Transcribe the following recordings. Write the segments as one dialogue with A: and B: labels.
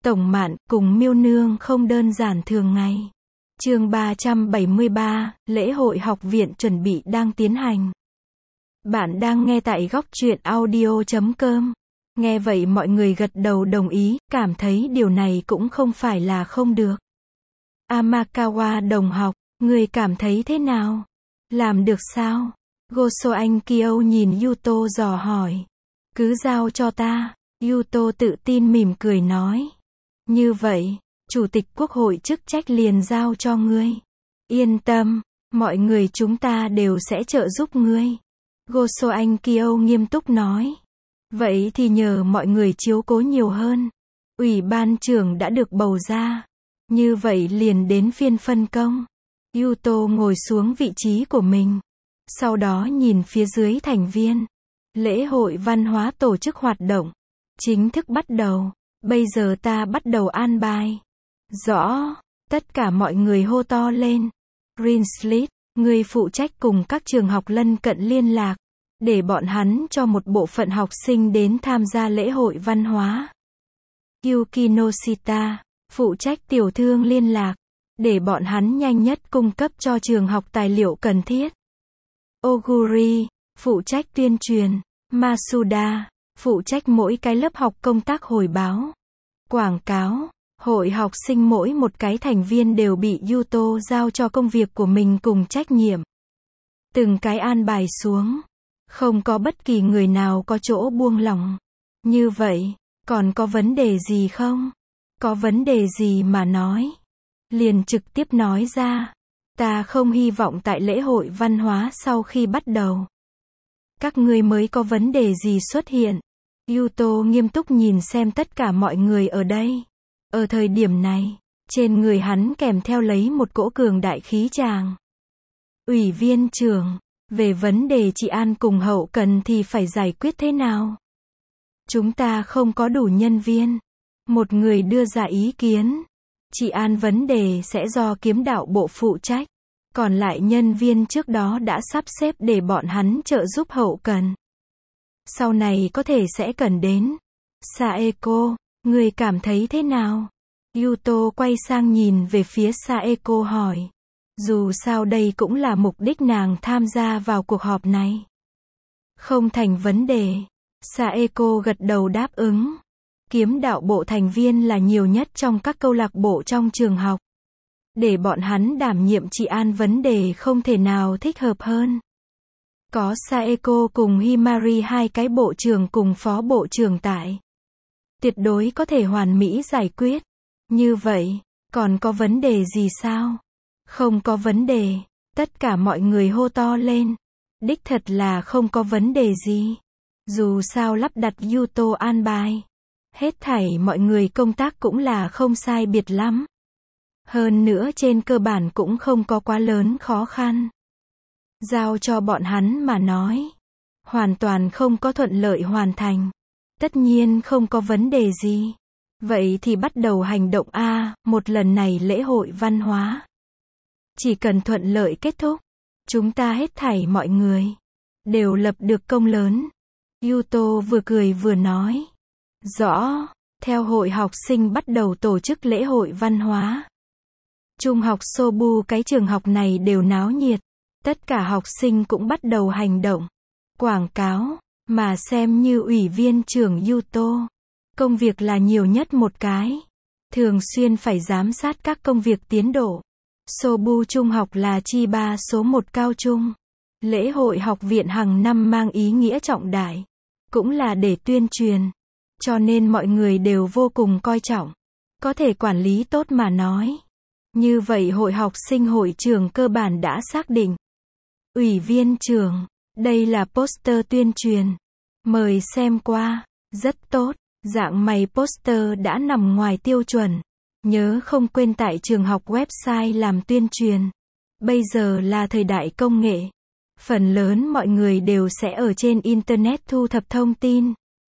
A: Tổng Mạn cùng Miêu Nương không đơn giản thường ngày. Chương 373, lễ hội học viện chuẩn bị đang tiến hành. Bạn đang nghe tại góc truyện audio.com. Nghe vậy mọi người gật đầu đồng ý, cảm thấy điều này cũng không phải là không được. Amakawa đồng học, người cảm thấy thế nào? Làm được sao? Goso Anh Kyo nhìn Yuto dò hỏi. Cứ giao cho ta. Yuto tự tin mỉm cười nói. Như vậy, Chủ tịch Quốc hội chức trách liền giao cho ngươi. Yên tâm, mọi người chúng ta đều sẽ trợ giúp ngươi. Goso Anh Kyo nghiêm túc nói. Vậy thì nhờ mọi người chiếu cố nhiều hơn. Ủy ban trưởng đã được bầu ra. Như vậy liền đến phiên phân công. Yuto ngồi xuống vị trí của mình. Sau đó nhìn phía dưới thành viên. Lễ hội văn hóa tổ chức hoạt động. Chính thức bắt đầu. Bây giờ ta bắt đầu an bài. Rõ. Tất cả mọi người hô to lên. Rinslit, người phụ trách cùng các trường học lân cận liên lạc. Để bọn hắn cho một bộ phận học sinh đến tham gia lễ hội văn hóa. Yukinoshita, phụ trách tiểu thương liên lạc. Để bọn hắn nhanh nhất cung cấp cho trường học tài liệu cần thiết. Oguri, phụ trách tuyên truyền. Masuda, phụ trách mỗi cái lớp học công tác hồi báo. Quảng cáo, hội học sinh mỗi một cái thành viên đều bị Yuto giao cho công việc của mình cùng trách nhiệm. Từng cái an bài xuống. Không có bất kỳ người nào có chỗ buông lỏng. Như vậy, còn có vấn đề gì không? Có vấn đề gì mà nói? Liền trực tiếp nói ra. Ta không hy vọng tại lễ hội văn hóa sau khi bắt đầu. Các ngươi mới có vấn đề gì xuất hiện? Yuto nghiêm túc nhìn xem tất cả mọi người ở đây. Ở thời điểm này, trên người hắn kèm theo lấy một cỗ cường đại khí tràng. Ủy viên trưởng, về vấn đề trị an cùng hậu cần thì phải giải quyết thế nào? Chúng ta không có đủ nhân viên. Một người đưa ra ý kiến. Trị an vấn đề sẽ do kiếm đạo bộ phụ trách. Còn lại nhân viên trước đó đã sắp xếp để bọn hắn trợ giúp hậu cần. Sau này có thể sẽ cần đến. Saeko, người cảm thấy thế nào? Yuto quay sang nhìn về phía Saeko hỏi. Dù sao đây cũng là mục đích nàng tham gia vào cuộc họp này. Không thành vấn đề. Saeko gật đầu đáp ứng. Kiếm đạo bộ thành viên là nhiều nhất trong các câu lạc bộ trong trường học. Để bọn hắn đảm nhiệm trị an vấn đề không thể nào thích hợp hơn. Có Saeko cùng Himari hai cái bộ trưởng cùng phó bộ trưởng tại. Tuyệt đối có thể hoàn mỹ giải quyết. Như vậy, còn có vấn đề gì sao? Không có vấn đề. Tất cả mọi người hô to lên. Đích thật là không có vấn đề gì. Dù sao lắp đặt Yuto an bài. Hết thảy mọi người công tác cũng là không sai biệt lắm. Hơn nữa trên cơ bản cũng không có quá lớn khó khăn. Giao cho bọn hắn mà nói. Hoàn toàn không có thuận lợi hoàn thành. Tất nhiên không có vấn đề gì. Vậy thì bắt đầu hành động A, một lần này lễ hội văn hóa. Chỉ cần thuận lợi kết thúc. Chúng ta hết thảy mọi người. Đều lập được công lớn. Yuto vừa cười vừa nói. Rõ, theo hội học sinh bắt đầu tổ chức lễ hội văn hóa. Trung học Sobu cái trường học này đều náo nhiệt. Tất cả học sinh cũng bắt đầu hành động. Quảng cáo, mà xem như ủy viên trưởng Yuto. Công việc là nhiều nhất một cái. Thường xuyên phải giám sát các công việc tiến độ. Sobu Trung học là Chiba số 1 cao trung. Lễ hội học viện hàng năm mang ý nghĩa trọng đại. Cũng là để tuyên truyền. Cho nên mọi người đều vô cùng coi trọng. Có thể quản lý tốt mà nói. Như vậy hội học sinh hội trưởng cơ bản đã xác định. Ủy viên trưởng, đây là poster tuyên truyền. Mời xem qua. Rất tốt. Dạng mày poster đã nằm ngoài tiêu chuẩn. Nhớ không quên tại trường học website làm tuyên truyền. Bây giờ là thời đại công nghệ. Phần lớn mọi người đều sẽ ở trên Internet thu thập thông tin.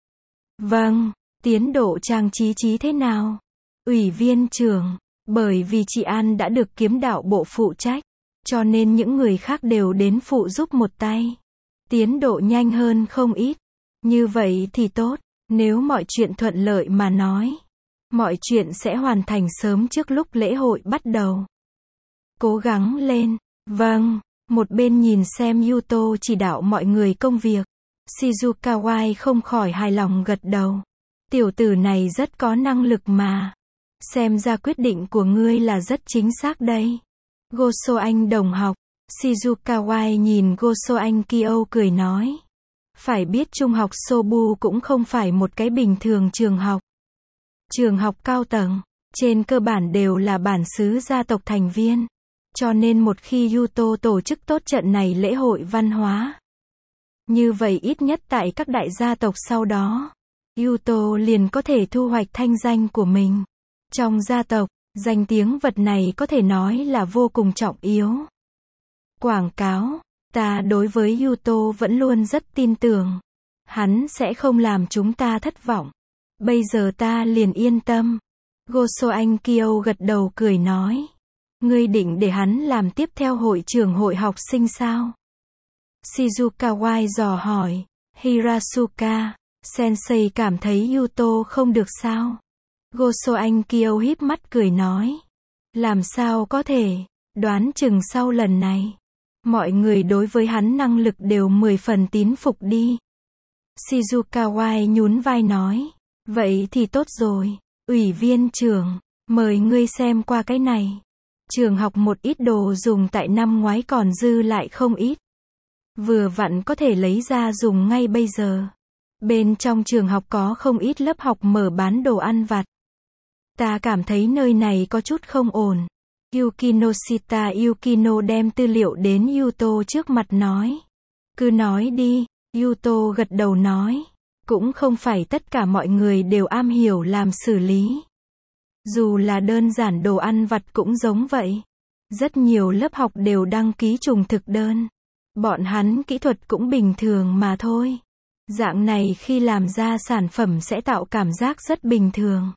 A: Vâng, tiến độ trang trí thế nào? Ủy viên trưởng, bởi vì chị An đã được kiếm đạo bộ phụ trách. Cho nên những người khác đều đến phụ giúp một tay. Tiến độ nhanh hơn không ít. Như vậy thì tốt. Nếu mọi chuyện thuận lợi mà nói. Mọi chuyện sẽ hoàn thành sớm trước lúc lễ hội bắt đầu. Cố gắng lên. Vâng. Một bên nhìn xem Yuto chỉ đạo mọi người công việc. Shizukawai không khỏi hài lòng gật đầu. Tiểu tử này rất có năng lực mà. Xem ra quyết định của ngươi là rất chính xác đây. Goso anh đồng học. Shizukawai nhìn Goso anh Kyo cười nói. Phải biết trung học Sobu cũng không phải một cái bình thường trường học. Trường học cao tầng, trên cơ bản đều là bản xứ gia tộc thành viên. Cho nên một khi Yuto tổ chức tốt trận này lễ hội văn hóa. Như vậy ít nhất tại các đại gia tộc sau đó, Yuto liền có thể thu hoạch thanh danh của mình. Trong gia tộc, danh tiếng vật này có thể nói là vô cùng trọng yếu. Quảng cáo, ta đối với Yuto vẫn luôn rất tin tưởng. Hắn sẽ không làm chúng ta thất vọng. Bây giờ ta liền yên tâm. Goso anh Kyo gật đầu cười nói. Ngươi định để hắn làm tiếp theo hội trưởng hội học sinh sao? Shizukawai dò hỏi. Hirasuka, sensei cảm thấy Yuto không được sao? Goso anh Kyo híp mắt cười nói. Làm sao có thể, đoán chừng sau lần này. Mọi người đối với hắn năng lực đều 10 phần tín phục đi. Shizukawai nhún vai nói. Vậy thì tốt rồi. Ủy viên trưởng, mời ngươi xem qua cái này. Trường học một ít đồ dùng tại năm ngoái còn dư lại không ít. Vừa vặn có thể lấy ra dùng ngay bây giờ. Bên trong trường học có không ít lớp học mở bán đồ ăn vặt. Ta cảm thấy nơi này có chút không ổn. Yukinoshita Yukino đem tư liệu đến Yuto trước mặt nói. Cứ nói đi, Yuto gật đầu nói. Cũng không phải tất cả mọi người đều am hiểu làm xử lý. Dù là đơn giản đồ ăn vặt cũng giống vậy. Rất nhiều lớp học đều đăng ký trùng thực đơn. Bọn hắn kỹ thuật cũng bình thường mà thôi. Dạng này khi làm ra sản phẩm sẽ tạo cảm giác rất bình thường.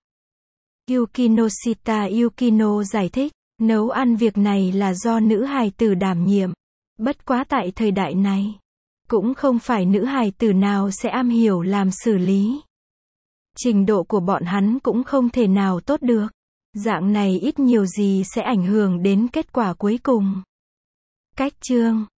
A: Yukinoshita Yukino giải thích, nấu ăn việc này là do nữ hài tử đảm nhiệm. Bất quá tại thời đại này, cũng không phải nữ hài tử nào sẽ am hiểu làm xử lý. Trình độ của bọn hắn cũng không thể nào tốt được. Dạng này ít nhiều gì sẽ ảnh hưởng đến kết quả cuối cùng. Cách chương